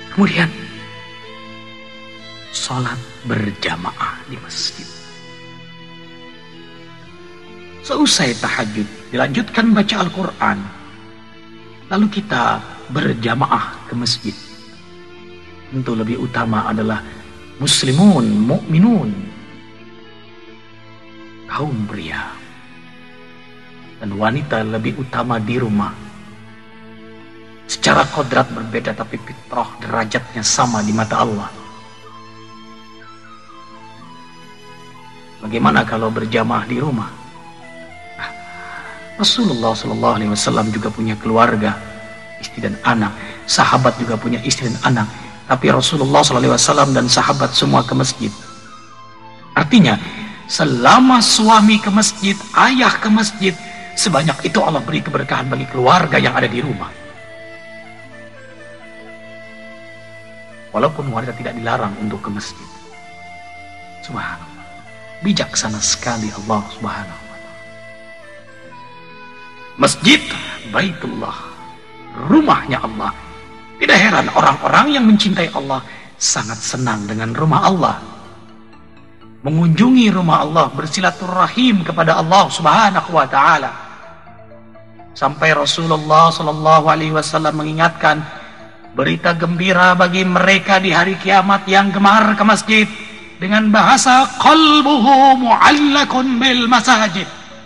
Kemudian sholat berjamaah di masjid. Seusai tahajud dilanjutkan baca Al-Quran, lalu kita berjamaah ke masjid. Tentu lebih utama adalah muslimun, mukminun, kaum pria, dan wanita lebih utama di rumah. Secara kodrat berbeda, tapi fitrah derajatnya sama di mata Allah. Bagaimana kalau berjamaah di rumah? Rasulullah SAW juga punya keluarga, istri dan anak. Sahabat juga punya istri dan anak. Tapi Rasulullah SAW dan sahabat semua ke masjid. Artinya, selama suami ke masjid, ayah ke masjid, sebanyak itu Allah beri keberkahan bagi keluarga yang ada di rumah. Walaupun wanita tidak dilarang untuk ke masjid. Subhanallah. Bijaksana sekali Allah Subhanahu wa ta'ala. Masjid Baitullah, rumahnya Allah. Tidak heran orang-orang yang mencintai Allah sangat senang dengan rumah Allah. Mengunjungi rumah Allah, bersilaturahim kepada Allah Subhanahu wa ta'ala. Sampai Rasulullah SAW mengingatkan, berita gembira bagi mereka di hari kiamat yang gemar ke masjid dengan bahasa qalbuhu mu'allakun bil masajid.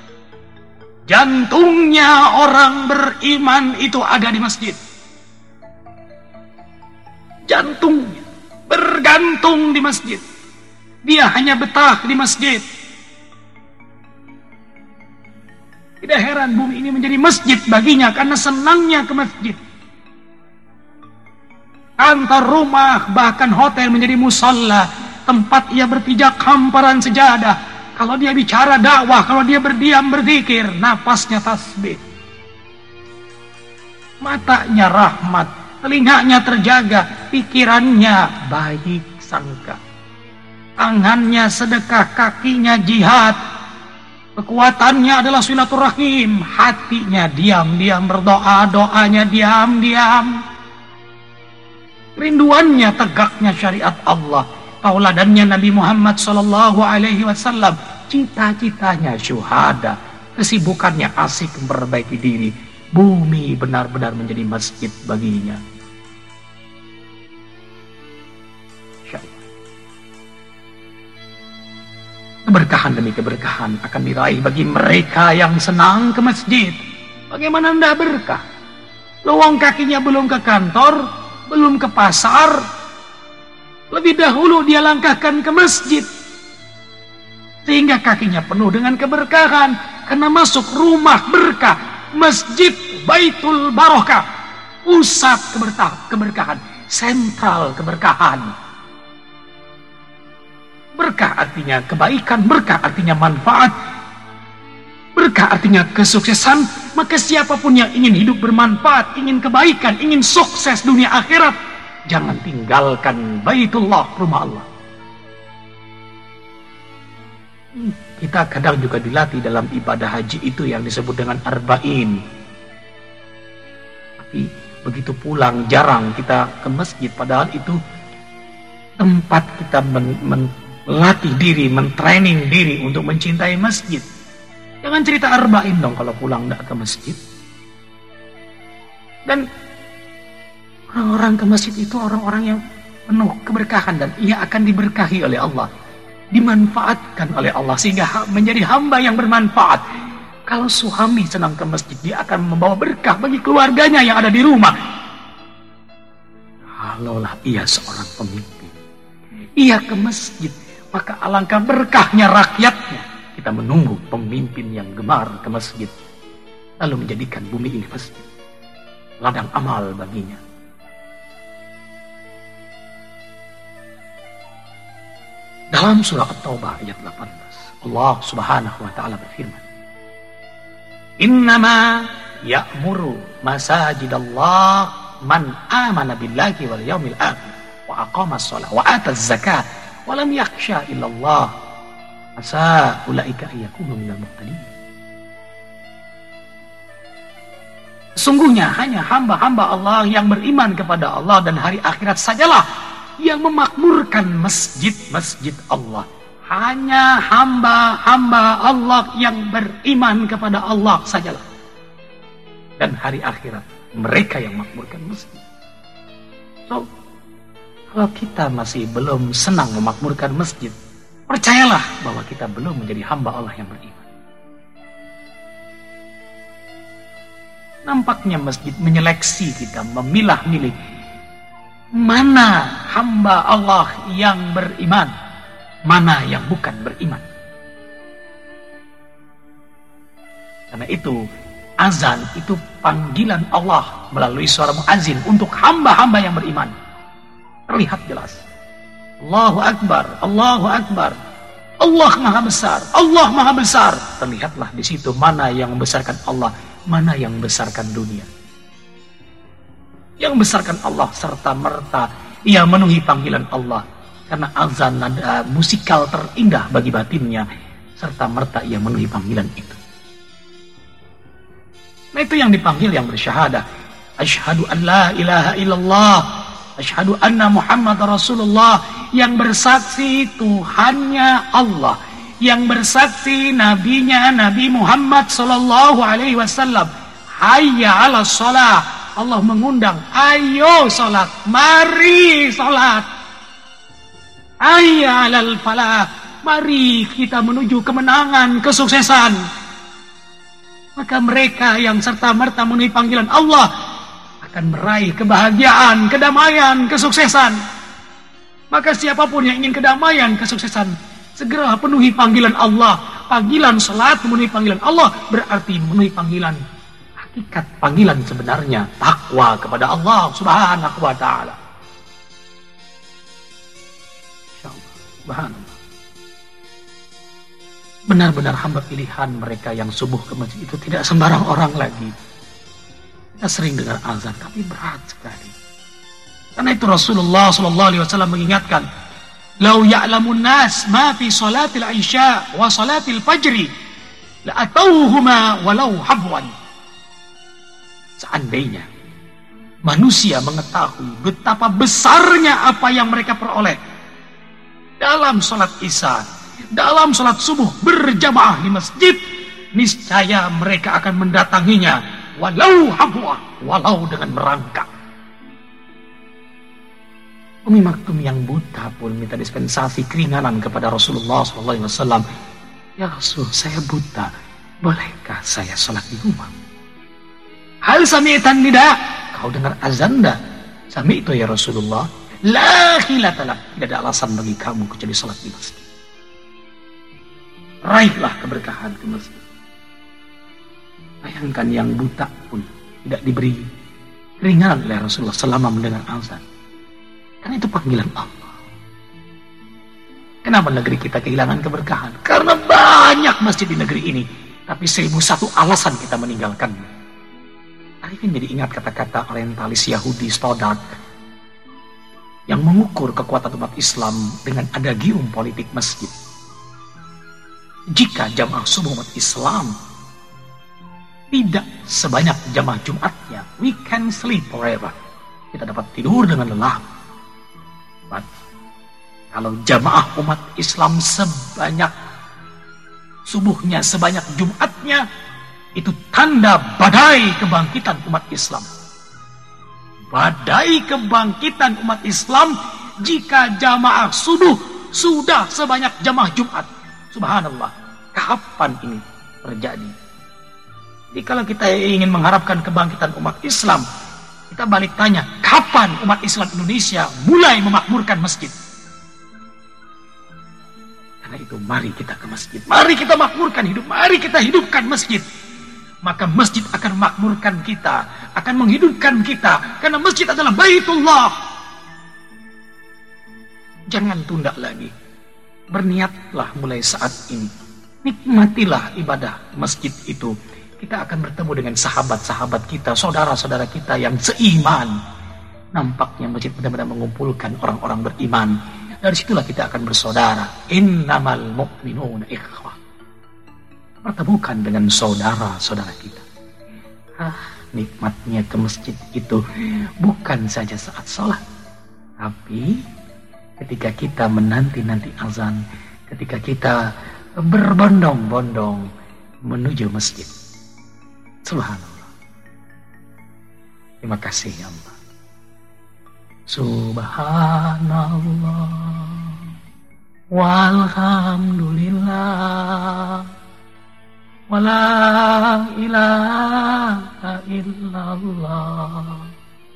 Jantungnya orang beriman itu ada di masjid. Jantungnya bergantung di masjid. Dia hanya betah di masjid. Tidak heran bumi ini menjadi masjid baginya karena senangnya ke masjid. Kantor, rumah, bahkan hotel menjadi musalla, tempat ia berpijak hamparan sejadah. Kalau dia bicara dakwah, kalau dia berdiam berzikir, napasnya tasbih. Matanya rahmat, telinganya terjaga, pikirannya baik sangka. Tangannya sedekah, kakinya jihad. Kekuatannya adalah silaturahim, hatinya diam-diam berdoa, doanya diam-diam. Rinduannya tegaknya syariat Allah, tauladannya Nabi Muhammad SAW, cita-citanya syuhada, kesibukannya asik memperbaiki diri. Bumi benar-benar menjadi masjid baginya. Keberkahan demi keberkahan akan diraih bagi mereka yang senang ke masjid. Bagaimana anda berkah? Luang kakinya belum ke kantor, belum ke pasar, lebih dahulu dia langkahkan ke masjid, sehingga kakinya penuh dengan keberkahan karena masuk rumah berkah, masjid Baitul Barokah, pusat keberkahan, sentral keberkahan. Berkah artinya kebaikan, berkah artinya manfaat, berkah artinya kesuksesan. Maka siapapun yang ingin hidup bermanfaat, ingin kebaikan, ingin sukses dunia akhirat, jangan tinggalkan Baitullah, rumah Allah. Kita kadang juga dilatih dalam ibadah haji itu yang disebut dengan arba'in. Tapi begitu pulang jarang kita ke masjid, padahal itu tempat kita melatih diri, mentraining diri untuk mencintai masjid. Jangan cerita arba'in dong kalau pulang tidak ke masjid. Dan orang-orang ke masjid itu orang-orang yang penuh keberkahan dan ia akan diberkahi oleh Allah, dimanfaatkan oleh Allah sehingga menjadi hamba yang bermanfaat. Kalau suami senang ke masjid, dia akan membawa berkah bagi keluarganya yang ada di rumah. Kalaulah ia seorang pemimpin, ia ke masjid, maka alangkah berkahnya rakyatnya. Kita menunggu pemimpin yang gemar ke masjid, lalu menjadikan bumi ini masjid, ladang amal baginya. Dalam surah At-Taubah ayat 18, Allah Subhanahu wa ta'ala berfirman, Innama ya'muru masajidallah man amana billahi wal yaumil akhir wa aqamas shalah wa ataz zakah wa lam yakhsha illallah asa ulaika yakunu minal muhtadin. Sungguhnya hanya hamba-hamba Allah yang beriman kepada Allah dan hari akhirat sajalah yang memakmurkan masjid-masjid Allah. Hanya hamba-hamba Allah yang beriman kepada Allah sajalah. Dan hari akhirat mereka yang memakmurkan masjid. So, kalau kita masih belum senang memakmurkan masjid, percayalah bahwa kita belum menjadi hamba Allah yang beriman. Nampaknya masjid menyeleksi kita, memilah-milih mana hamba Allah yang beriman, mana yang bukan beriman. Karena itu azan itu panggilan Allah melalui suara muazin untuk hamba-hamba yang beriman. Terlihat jelas. Allahu Akbar, Allahu Akbar. Allah Maha Besar, Allah Maha Besar. Terlihatlah di situ mana yang membesarkan Allah, mana yang membesarkan dunia. Yang membesarkan Allah serta merta ia memenuhi panggilan Allah. Karena azan nada musikal terindah bagi batinnya, serta merta ia memenuhi panggilan itu. Nah, itu yang dipanggil yang bersyahadah. Asyhadu an la ilaha illallah, asyhadu anna Muhammad Rasulullah, yang bersaksi Tuhannya Allah, yang bersaksi nabinya Nabi Muhammad sallallahu alaihi wasallam. Hayya 'alas shalah. Allah mengundang, ayo salat, mari salat. Hayya 'alal falah. Mari kita menuju kemenangan, kesuksesan. Maka mereka yang serta-merta memenuhi panggilan Allah akan meraih kebahagiaan, kedamaian, kesuksesan. Maka siapapun yang ingin kedamaian, kesuksesan, segera penuhi panggilan Allah. Panggilan salat memenuhi panggilan Allah berarti memenuhi panggilan hakikat, panggilan sebenarnya takwa kepada Allah Subhanahu wa taala. Insyaallah, subhanallah. Benar-benar hamba pilihan mereka yang subuh ke masjid itu tidak sembarang orang lagi. Kita sering dengar azan, tapi berat sekali. Karena itu Rasulullah sallallahu alaihi wasallam mengingatkan, "Lau ya'lamun nas ma fi salatil isya wa salatil fajri, la atauhuma walau habwan." Seandainya manusia mengetahui betapa besarnya apa yang mereka peroleh dalam salat Isya, dalam salat subuh berjamaah di masjid, niscaya mereka akan mendatanginya walau habwa, walau dengan merangkak. Umi Maktum yang buta pun minta dispensasi keringanan kepada Rasulullah SAW. Ya Rasul, saya buta, bolehkah saya sholat di rumah? Hal sami'tan nida, kau dengar azan dah? Sami itu ya Rasulullah. La khilatalah, tidak ada alasan bagi kamu kecuali sholat di masjid. Raihlah keberkahan ke masjid. Bayangkan yang buta pun tidak diberi keringanan oleh Rasulullah selama mendengar azan. Karena itu panggilan Allah. Kenapa negeri kita kehilangan keberkahan? Karena banyak masjid di negeri ini, tapi 1001 alasan kita meninggalkannya. Arifin jadi ingat kata-kata orientalis Yahudi Stoddard yang mengukur kekuatan umat Islam dengan adagium politik masjid. Jika jamaah subuh umat Islam tidak sebanyak jamaah Jumatnya, we can sleep forever. Kita dapat tidur dengan lelap. Kalau jamaah umat Islam sebanyak subuhnya, sebanyak Jumatnya, itu tanda badai kebangkitan umat Islam. Badai kebangkitan umat Islam jika jamaah subuh sudah sebanyak jamaah Jumat. Subhanallah, kapan ini terjadi? Jadi kalau kita ingin mengharapkan kebangkitan umat Islam, kita balik tanya, kapan umat Islam Indonesia mulai memakmurkan masjid? Karena itu mari kita ke masjid, mari kita makmurkan hidup, mari kita hidupkan masjid. Maka masjid akan memakmurkan kita, akan menghidupkan kita, karena masjid adalah Baitullah. Jangan tunda lagi, berniatlah mulai saat ini, nikmatilah ibadah masjid itu. Kita akan bertemu dengan sahabat-sahabat kita, saudara-saudara kita yang seiman. Nampaknya masjid benar-benar mengumpulkan orang-orang beriman. Dari situlah kita akan bersaudara. Innamal mu'minuna ikhwah. Pertemukan dengan saudara-saudara kita. nikmatnya ke masjid itu bukan saja saat sholat, tapi ketika kita menanti-nanti azan, ketika kita berbondong-bondong menuju masjid. Subhanallah. Terima kasih ya Allah. Subhanallah walhamdulillah wala ilaha illallah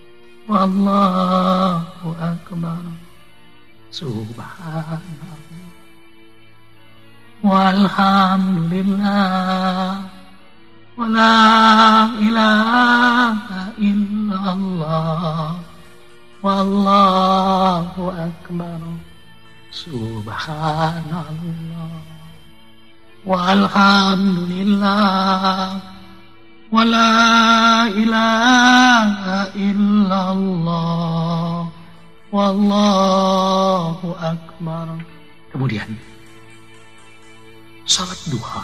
wallahu akbar. Subhanallah walhamdulillah wala ilaha illallah wallahu akbar. Subhanallah walhamdulillah wala ilaha illallah wallahu akbar. Kemudian salat duha.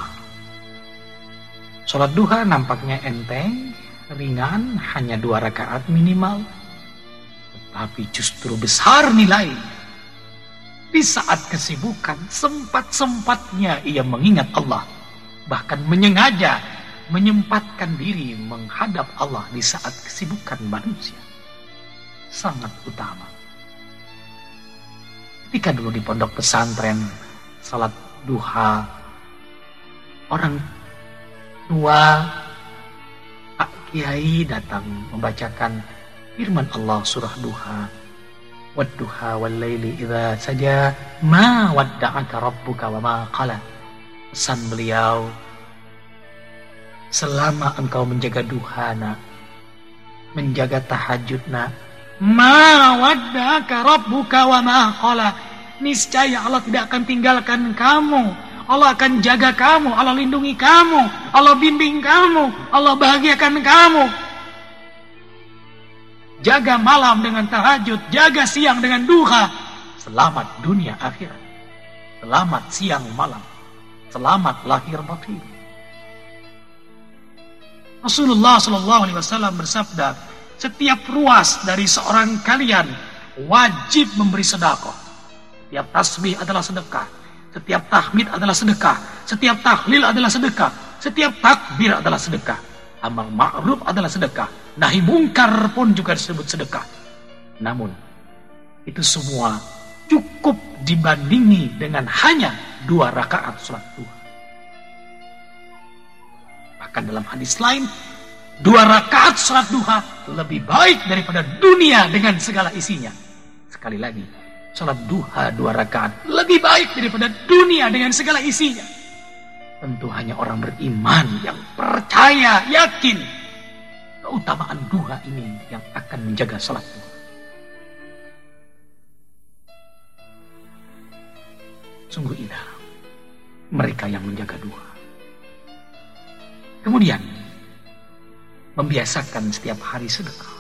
Salat duha nampaknya enteng, ringan, hanya 2 rakaat minimal, tetapi justru besar nilai. Di saat kesibukan, sempat-sempatnya ia mengingat Allah, bahkan menyengaja menyempatkan diri menghadap Allah di saat kesibukan manusia. Sangat utama. Ketika dulu di pondok pesantren, salat duha, orang tua Pak Kiai datang membacakan firman Allah surah duha. Wadduha wal laili idza saja ma wadda'aka rabbuka wa ma qala. Pesan beliau, selama engkau menjaga duha nak, menjaga tahajud nak, ma wadda'aka rabbuka wa ma qala, niscaya Allah tidak akan tinggalkan kamu. Allah akan jaga kamu, Allah lindungi kamu, Allah bimbing kamu, Allah bahagiakan kamu. Jaga malam dengan tahajud, jaga siang dengan duha. Selamat dunia akhirat. Selamat siang malam. Selamat lahir batin. Rasulullah SAW bersabda, setiap ruas dari seorang kalian wajib memberi sedekah. Setiap tasbih adalah sedekah. Setiap tahmid adalah sedekah. Setiap tahlil adalah sedekah. Setiap takbir adalah sedekah. Amal ma'ruf adalah sedekah. Nahi mungkar pun juga disebut sedekah. Namun itu semua cukup dibandingi dengan hanya 2 rakaat salat duha. Bahkan dalam hadis lain, 2 rakaat salat duha lebih baik daripada dunia dengan segala isinya. Sekali lagi, salat duha 2 rakaat lebih baik daripada dunia dengan segala isinya. Tentu hanya orang beriman yang percaya, yakin keutamaan duha ini yang akan menjaga salat duha. Sungguh indah mereka yang menjaga duha. Kemudian membiasakan setiap hari sedekah.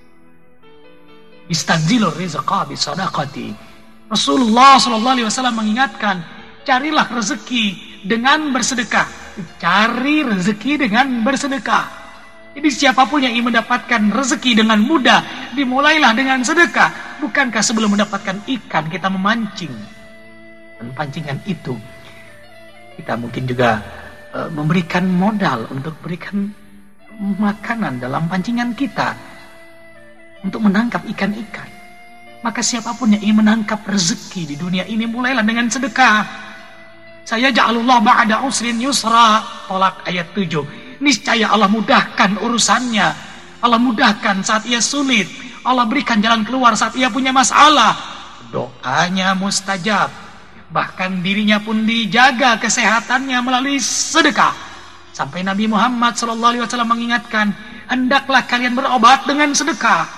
Istanzilur rizqa bisadaqati. Rasulullah SAW mengingatkan, carilah rezeki dengan bersedekah. Cari rezeki dengan bersedekah. Jadi siapapun yang ingin mendapatkan rezeki dengan mudah, dimulailah dengan sedekah. Bukankah sebelum mendapatkan ikan kita memancing? Dan pancingan itu kita mungkin juga memberikan modal untuk berikan makanan dalam pancingan kita untuk menangkap ikan-ikan. Maka siapapun yang ingin menangkap rezeki di dunia ini, mulailah dengan sedekah. Saya ja'alullah ba'da usrin yusra, Tolak ayat 7. Niscaya Allah mudahkan urusannya. Allah mudahkan saat ia sulit. Allah berikan jalan keluar saat ia punya masalah. Doanya mustajab. Bahkan dirinya pun dijaga kesehatannya melalui sedekah. Sampai Nabi Muhammad SAW mengingatkan, hendaklah kalian berobat dengan sedekah.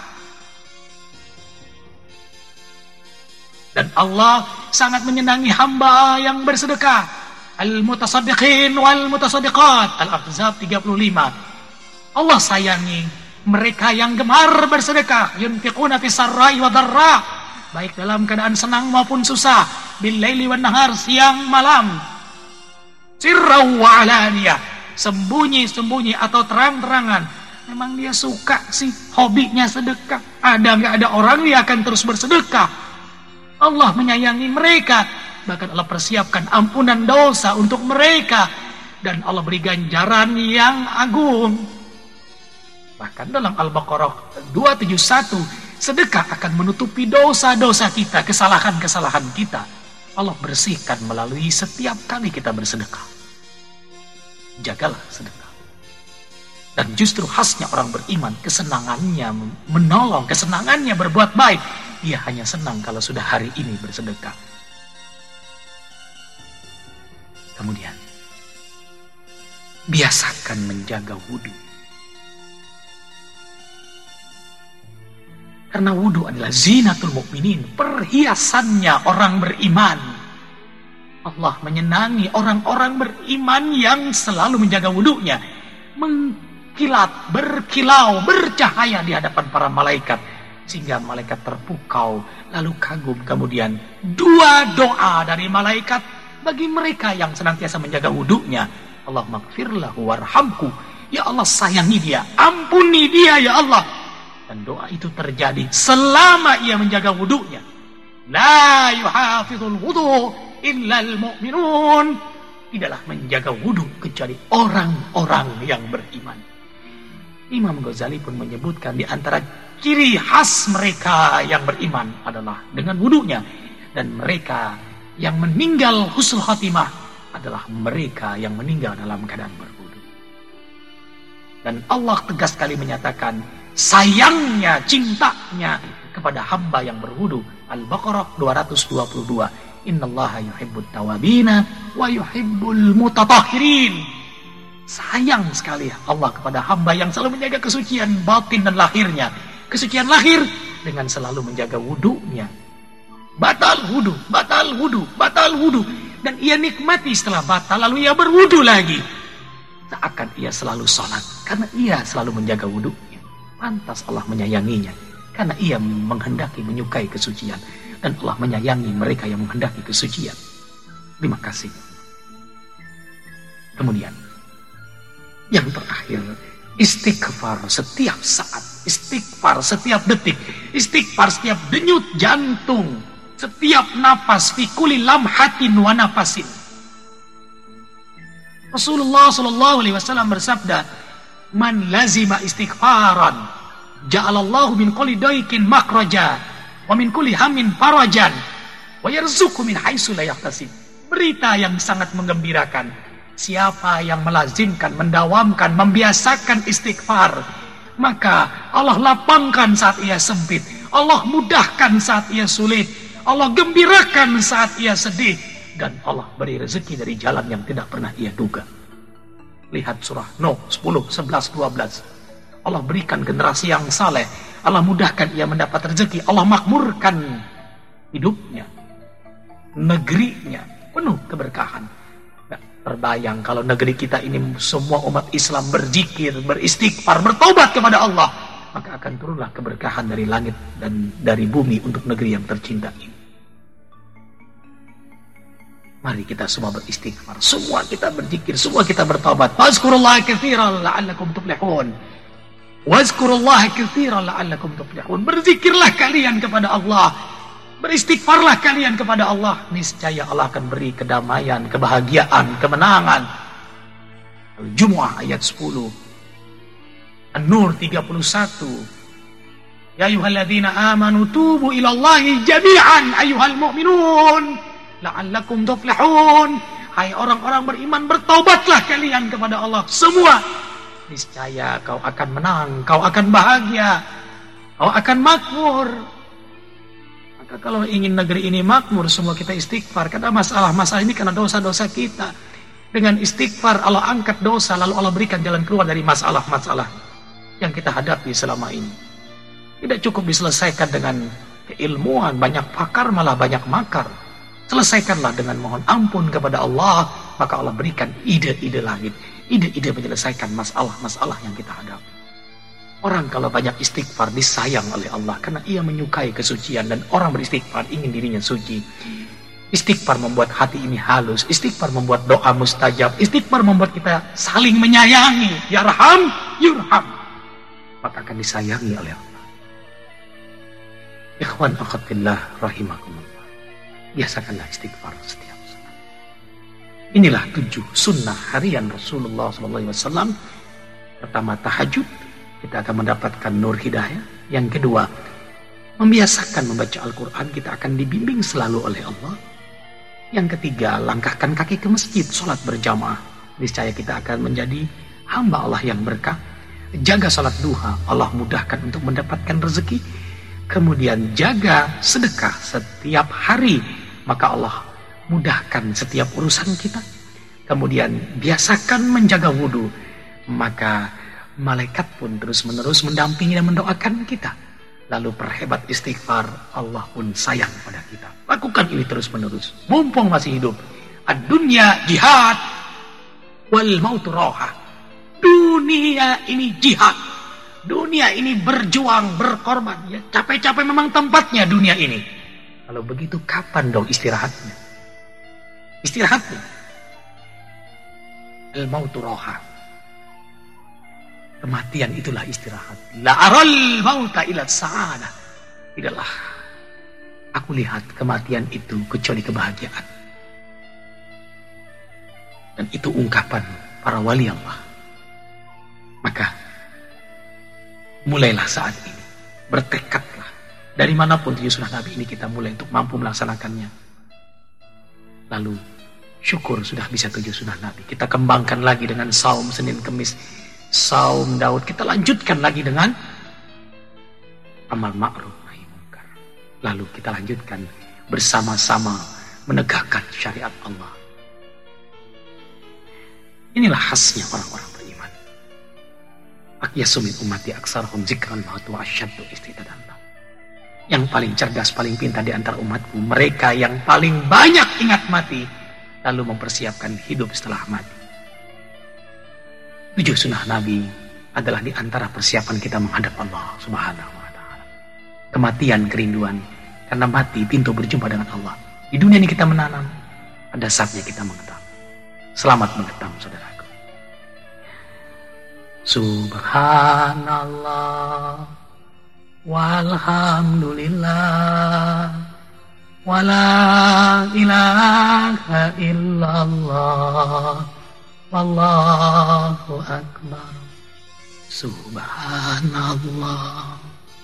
Dan Allah sangat menyenangi hamba yang bersedekah. Al-mutasaddiqin wal-mutasaddiqat. Al-Ahzab 35. Allah sayangi mereka yang gemar bersedekah. Yunfiquna fis sarra'i wa dharra. Baik dalam keadaan senang maupun susah. Bil laili wan nahar, siang malam. Sirra wa alaniyah. Sembunyi-sembunyi atau terang-terangan. Memang dia suka sih, hobinya sedekah. Ada nggak ada orang dia akan terus bersedekah. Allah menyayangi mereka. Bahkan Allah persiapkan ampunan dosa untuk mereka. Dan Allah beri ganjaran yang agung. Bahkan dalam Al-Baqarah 271, sedekah akan menutupi dosa-dosa kita, kesalahan-kesalahan kita. Allah bersihkan melalui setiap kali kita bersedekah. Jagalah sedekah. Dan justru khasnya orang beriman, kesenangannya menolong, kesenangannya berbuat baik. Dia hanya senang kalau sudah hari ini bersedekah. Kemudian, biasakan menjaga wudhu. Karena wudhu adalah zinatul mukminin, perhiasannya orang beriman. Allah menyenangi orang-orang beriman yang selalu menjaga wudhunya. Mengkilat, berkilau, bercahaya di hadapan para malaikat. Sehingga malaikat terpukau, lalu kagum. Kemudian dua doa dari malaikat bagi mereka yang senantiasa menjaga wudhunya. Allahumma gfirlahu warhamku. Ya Allah, sayangi dia, ampuni dia ya Allah. Dan doa itu terjadi selama ia menjaga wudhunya. La yuhafidhul wudhu illal mu'minun. Tidaklah menjaga wudhu kecuali orang-orang yang beriman. Imam Ghazali pun menyebutkan di antara ciri khas mereka yang beriman adalah dengan wudhunya. Dan mereka yang meninggal husnul khatimah adalah mereka yang meninggal dalam keadaan berwudhu. Dan Allah tegas sekali menyatakan sayangnya, cintanya kepada hamba yang berwudu. Al-Baqarah 222. Innallaha yuhibbut tawabina wa yuhibbul mutatahhirin. Sayang sekali Allah kepada hamba yang selalu menjaga kesucian batin dan lahirnya. Kesucian lahir dengan selalu menjaga wudunya. Batal wudu, batal wudu, batal wudu. Dan ia nikmati setelah batal, lalu ia berwudu lagi. Seakan ia selalu sholat, karena ia selalu menjaga wudu. Pantas Allah menyayanginya karena ia menghendaki menyukai kesucian, dan Allah menyayangi mereka yang menghendaki kesucian. Terima kasih. Kemudian yang terakhir, istighfar setiap saat, istighfar setiap detik, istighfar setiap denyut jantung, setiap napas, fi kulli lamhatin wa nafasin. Rasulullah SAW bersabda, man lazima istighfaran ja'alallahu min kulli daikin makhraja wa min kulli hammin farajan wa yarzuqhu min haitsu la yahtasib. Berita yang sangat menggembirakan, siapa yang melazimkan, mendawamkan, membiasakan istighfar, maka Allah lapangkan saat ia sempit, Allah mudahkan saat ia sulit, Allah gembirakan saat ia sedih, dan Allah beri rezeki dari jalan yang tidak pernah ia duga. Lihat surah Nuh 10, 11, 12. Allah berikan generasi yang saleh. Allah mudahkan ia mendapat rezeki. Allah makmurkan hidupnya. Negerinya penuh keberkahan. Nah, terbayang kalau negeri kita ini semua umat Islam berzikir, beristighfar, bertobat kepada Allah, maka akan turunlah keberkahan dari langit dan dari bumi untuk negeri yang tercinta ini. Mari kita semua beristighfar, semua kita berzikir, semua kita bertobat. Wazkurullaha katsiran la'allakum tuflihun. Wazkurullaha katsiran la'allakum tuflihun. Berzikirlah kalian kepada Allah, beristighfarlah kalian kepada Allah. Niscaya Allah akan beri kedamaian, kebahagiaan, kemenangan. Al-Jumu'ah ayat 10. An-Nur 31. Ya ayyuhalladzina amanu tubu ilallahi jami'an ayyuhal mu'minun la'allakum tuflihun. Hai orang-orang beriman, bertaubatlah kalian kepada Allah semua. Niscaya kau akan menang, kau akan bahagia, kau akan makmur. Maka kalau ingin negeri ini makmur, semua kita istighfar. Karena masalah-masalah ini karena dosa-dosa kita. Dengan istighfar Allah angkat dosa, lalu Allah berikan jalan keluar dari masalah-masalah yang kita hadapi selama ini. Tidak cukup diselesaikan dengan keilmuan, banyak pakar malah banyak makar. Selesaikanlah dengan mohon ampun kepada Allah, maka Allah berikan ide-ide langit, ide-ide menyelesaikan masalah-masalah yang kita hadapi. Orang kalau banyak istighfar disayang oleh Allah karena ia menyukai kesucian, dan orang beristighfar ingin dirinya suci. Istighfar membuat hati ini halus, istighfar membuat doa mustajab, istighfar membuat kita saling menyayangi. Yarham, yurham. maka akan disayangi oleh Allah. Ikhwan akhwat fillah rahimakumullah. Biasakanlah istighfar setiap saat. Inilah 7 sunnah harian Rasulullah SAW. Pertama, tahajud, kita akan mendapatkan nur hidayah. Yang kedua, membiasakan membaca Al-Quran, kita akan dibimbing selalu oleh Allah. Yang ketiga, langkahkan kaki ke masjid, sholat berjamaah. Niscaya kita akan menjadi hamba Allah yang berkah. Jaga sholat duha, Allah mudahkan untuk mendapatkan rezeki. Kemudian jaga sedekah setiap hari, maka Allah mudahkan setiap urusan kita. Kemudian biasakan menjaga wudhu, maka malaikat pun terus-menerus mendampingi dan mendoakan kita. Lalu perhebat istighfar, Allah pun sayang pada kita. Lakukan ini terus-menerus, mumpung masih hidup. Ad-dunya jihad, wal mautu roha. Dunia ini jihad. Dunia ini berjuang, berkorban. Ya, capek-capek memang tempatnya dunia ini. Kalau begitu kapan dong istirahatnya? Istirahatnya. Al mautu roha. Kematian itulah istirahat. La aral mauta ila sa'adah. Tidaklah aku lihat kematian itu kecuali kebahagiaan. Dan itu ungkapan para wali Allah. Maka mulailah saat ini. Bertekadlah. Dari manapun 7 sunnah Nabi ini kita mulai untuk mampu melaksanakannya. Lalu syukur sudah bisa 7 sunnah Nabi. Kita kembangkan lagi dengan saum Senin Kemis, saum Daud. Kita lanjutkan lagi dengan amal ma'ruf nahi munkar. Lalu kita lanjutkan bersama-sama menegakkan syariat Allah. Inilah khasnya orang-orang beriman. Akyasumit ummati aksarhum zikran maut wa asyaddu istidadan. Yang paling cerdas, paling pintar di antara umatku, mereka yang paling banyak ingat mati, lalu mempersiapkan hidup setelah mati. 7 sunnah Nabi adalah di antara persiapan kita menghadap Allah Subhanahu wa ta'ala. Kematian, kerinduan, karena mati pintu berjumpa dengan Allah. Di dunia ini kita menanam, pada saatnya kita mengetam. Selamat mengetam, saudaraku. Subhanallah walhamdulillah wala ilaha illallah wallahu akbar. Subhanallah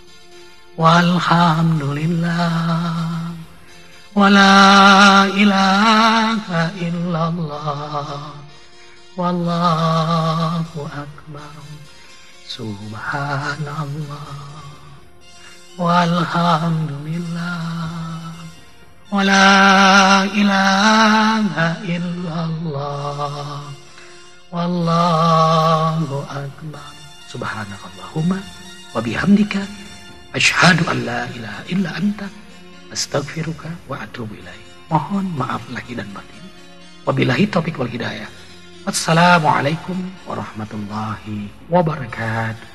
walhamdulillah wala ilaha illallah wallahu akbar. Subhanallah walhamdulillah wala ilaha illallah wallahu akbar. Subhanakallahumma wa bihamdika asyhadu an la ilaha illa anta astaghfiruka wa atubu ilaik. Mohon maaf lahir dan batin. Wabillahi taufiq wal hidayah. Wassalamualaikum warahmatullahi wabarakatuh.